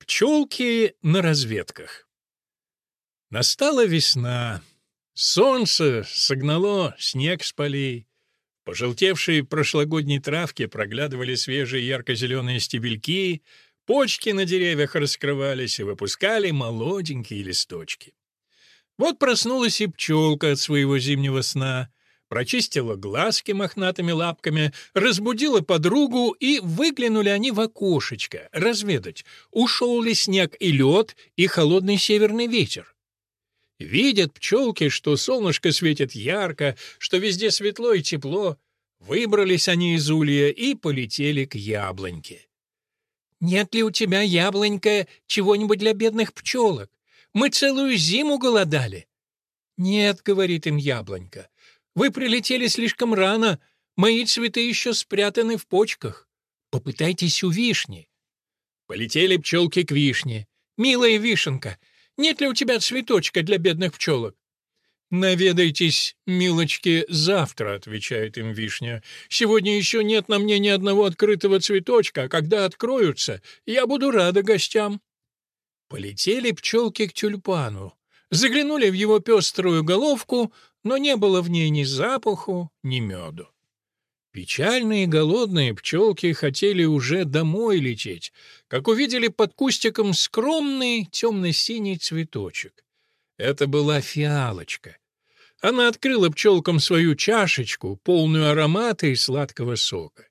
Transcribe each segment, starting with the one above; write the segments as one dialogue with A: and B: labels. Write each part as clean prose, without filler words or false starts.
A: Пчелки на разведках. Настала весна. Солнце согнало снег с полей. В пожелтевшей прошлогодней травке проглядывали свежие ярко-зеленые стебельки, почки на деревьях раскрывались и выпускали молоденькие листочки. Вот проснулась и пчелка от своего зимнего сна, прочистила глазки мохнатыми лапками, разбудила подругу, и выглянули они в окошечко разведать, ушел ли снег и лед, и холодный северный ветер. Видят пчелки, что солнышко светит ярко, что везде светло и тепло. Выбрались они из улья и полетели к яблоньке. «Нет ли у тебя, яблонька, чего-нибудь для бедных пчелок? Мы целую зиму голодали». «Нет», — говорит им яблонька, — «вы прилетели слишком рано, мои цветы еще спрятаны в почках. Попытайтесь у вишни». Полетели пчелки к вишне. «Милая вишенка, нет ли у тебя цветочка для бедных пчелок?» «Наведайтесь, милочки, завтра», — отвечает им вишня. «Сегодня еще нет на мне ни одного открытого цветочка, а когда откроются, я буду рада гостям». Полетели пчелки к тюльпану, заглянули в его пеструю головку, но не было в ней ни запаху, ни меду. Печальные и голодные пчелки хотели уже домой лететь, как увидели под кустиком скромный темно-синий цветочек. Это была фиалочка. Она открыла пчелкам свою чашечку, полную аромата и сладкого сока.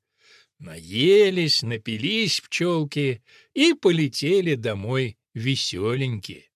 A: Наелись, напились пчелки и полетели домой веселенькие.